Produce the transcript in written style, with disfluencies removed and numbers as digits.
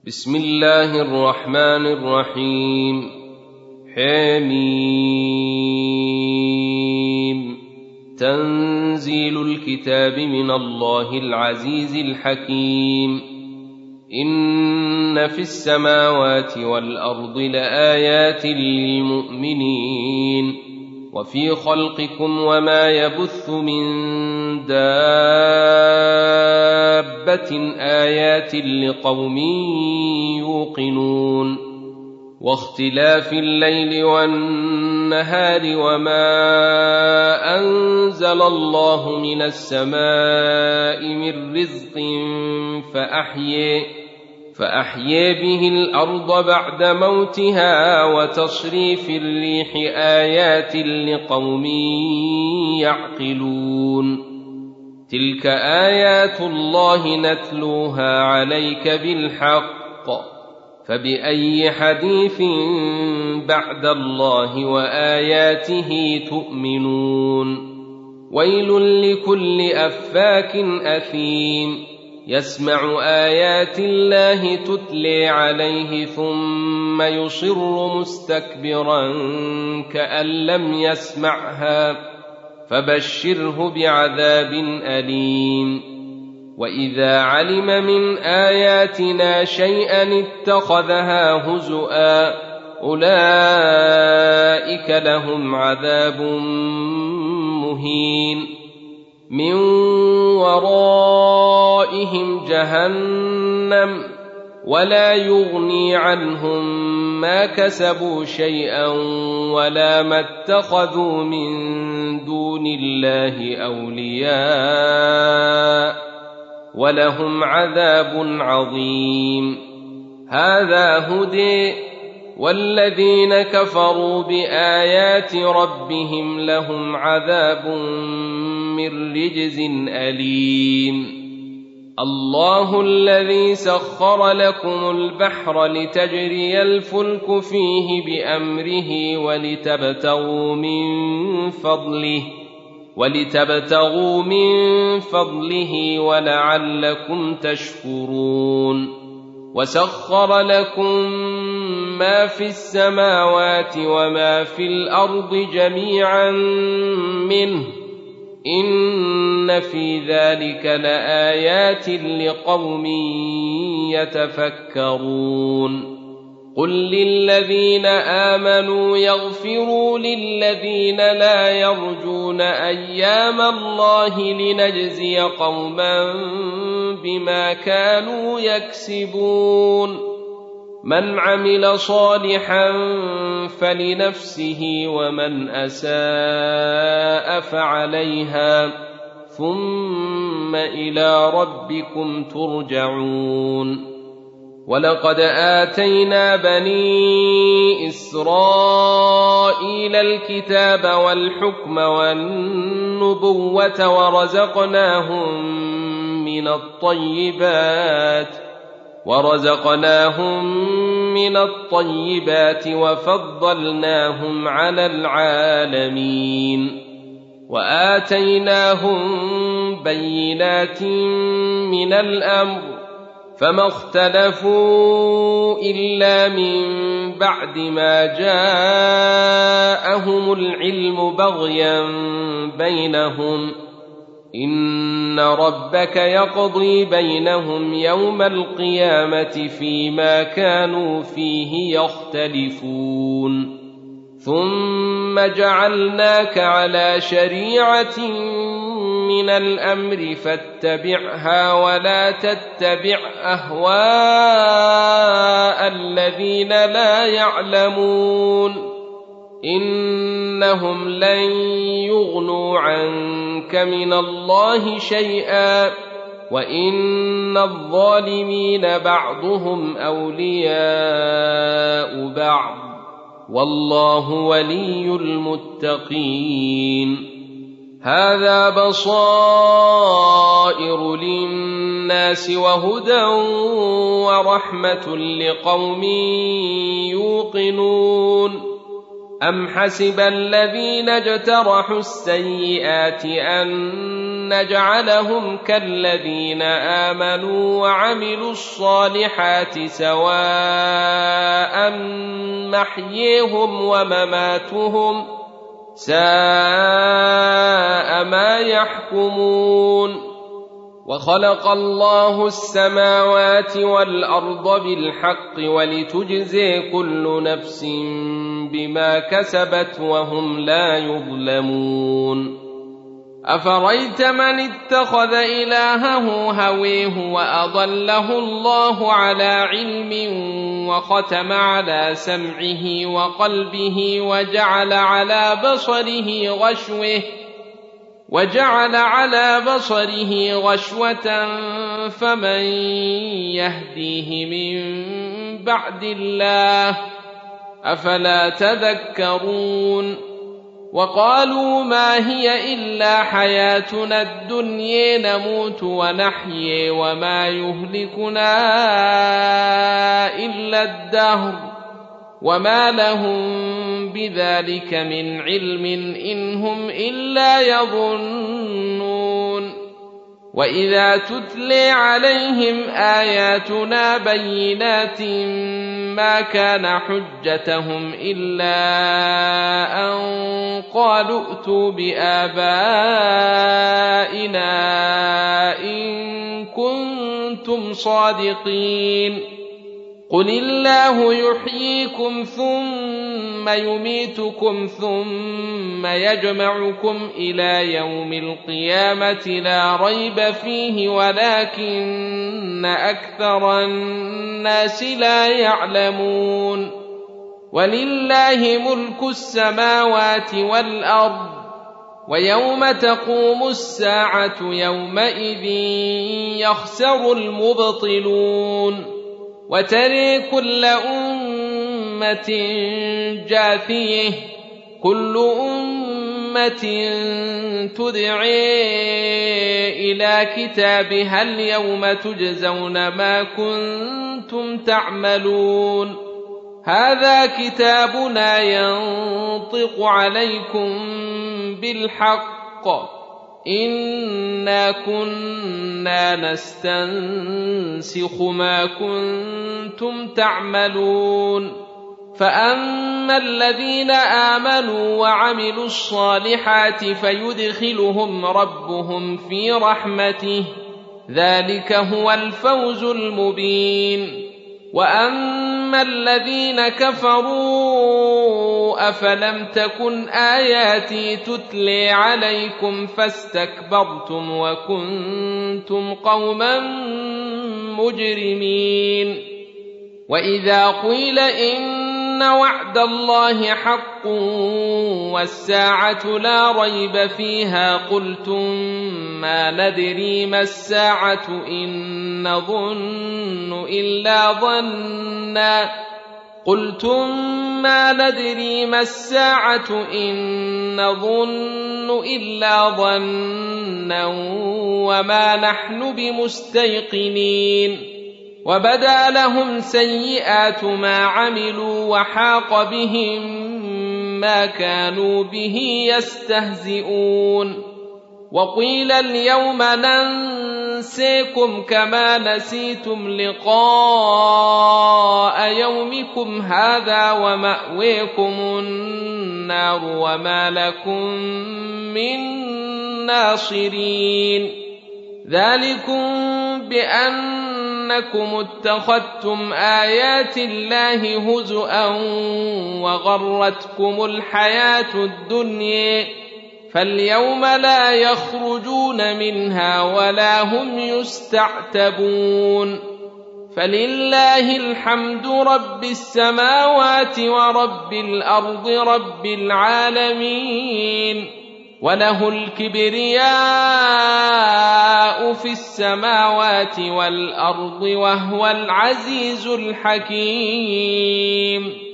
بسم الله الرحمن الرحيم. حميم. تنزيل الكتاب من الله العزيز الحكيم. إن في السماوات والأرض لآيات للمؤمنين وفي خلقكم وما يبث من دابة آيات لقوم يوقنون. واختلاف الليل والنهار وما أنزل الله من السماء من رزق فأحيي به الأرض بعد موتها وتصريف الريح آيات لقوم يعقلون. تلك آيات الله نتلوها عليك بالحق، فبأي حديث بعد الله وآياته تؤمنون. ويل لكل أفاك أثيم يسمع آيات الله تتلي عليه ثم يصر مستكبرا كأن لم يسمعها، فبشره بعذاب أليم. وإذا علم من آياتنا شيئا اتخذها هزؤا، أولئك لهم عذاب مهين. من ورائهم جهنم ولا يغني عنهم ما كسبوا شيئا ولا ما اتخذوا من دون الله أولياء، ولهم عذاب عظيم. هذا هدى، والذين كفروا بآيات ربهم لهم عذاب من رجز أليم. الله الذي سخر لكم البحر لتجري الفلك فيه بأمره ولتبتغوا من فضله ولعلكم تشكرون. وسخر لكم ما في السماوات وما في الأرض جميعا منه، إن في ذلك لآيات لقوم يتفكرون. قل للذين آمنوا يغفروا للذين لا يرجون أيام الله لنجزي قوما بما كانوا يكسبون. من عمل صالحا فلنفسه ومن أساء فعليها، ثم إلى ربكم ترجعون. ولقد آتينا بني إسرائيل الكتاب والحكم والنبوة ورزقناهم من الطيبات وفضلناهم على العالمين. وآتيناهم بينات من الأمر، فما اختلفوا إلا من بعد ما جاءهم العلم بغيا بينهم. إن ربك يقضي بينهم يوم القيامة فيما كانوا فيه يختلفون. ثم جعلناك على شريعة من الأمر فاتبعها ولا تتبع أهواء الذين لا يعلمون، إنهم لن يغنوا عنك من الله شيئا، وإن الظالمين بعضهم أولياء بعض، والله ولي المتقين. هذا بصائر للناس وهدى ورحمة لقوم يوقنون. أم حسب الذين اجترحوا السيئات أن نجعلهم كالذين آمنوا وعملوا الصالحات سواء محييهم ومماتهم ساء ما يحكمون وخلق الله السماوات والأرض بالحق ولتجزي كل نفس بما كسبت وهم لا يظلمون أفرأيت من اتخذ إلهه هويه وأضله الله على علم وختم على سمعه وقلبه وجعل على بصره غشوة فمن يهديه من بعد الله أفلا تذكرون وقالوا ما هي إلا حياتنا الدنيا نموت ونحيي وما يهلكنا إلا الدهر وما لهم بذلك من علم إن هم إلا يظنون وإذا تتلي عليهم آياتنا بينات ما كان حجتهم إلا أن قالوا ائتوا بآبائنا إن كنتم صادقين قل الله يحييكم ثم يميتكم ثم يجمعكم إلى يوم القيامة لا ريب فيه ولكن أكثر الناس لا يعلمون ولله ملك السماوات والأرض ويوم تقوم الساعة يومئذ يخسر المبطلون وترى كل أمة جاثية كل أمة تدعي إلى كتابها اليوم تجزون ما كنتم تعملون هذا كتابنا ينطق عليكم بالحق إنا كنا نستنسخ ما كنتم تعملون فأما الذين آمنوا وعملوا الصالحات فيدخلهم ربهم في رحمته ذلك هو الفوز المبين وأما الذين كفروا أفلم تكن آياتي تتلي عليكم فاستكبرتم وكنتم قوما مجرمين وإذا قيل إن وعد الله حق والساعة لا ريب فيها قلتم ما ندري ما الساعة إن نظن إلا ظنا وما نحن بمستيقنين وبدا لهم سيئات ما عملوا وحاق بهم ما كانوا به يستهزئون وقيل اليوم ننسيكم كما نسيتم لقاء يومكم هذا ومأويكم النار وما لكم من ناصرين ذلكم بأنكم اتخذتم آيات الله هزؤا وغرتكم الحياة الدنيا فاليوم لا يخرجون منها ولا هم يستعتبون فلله الحمد رب السماوات ورب الأرض رب العالمين وله الكبرياء في السماوات والأرض وهو العزيز الحكيم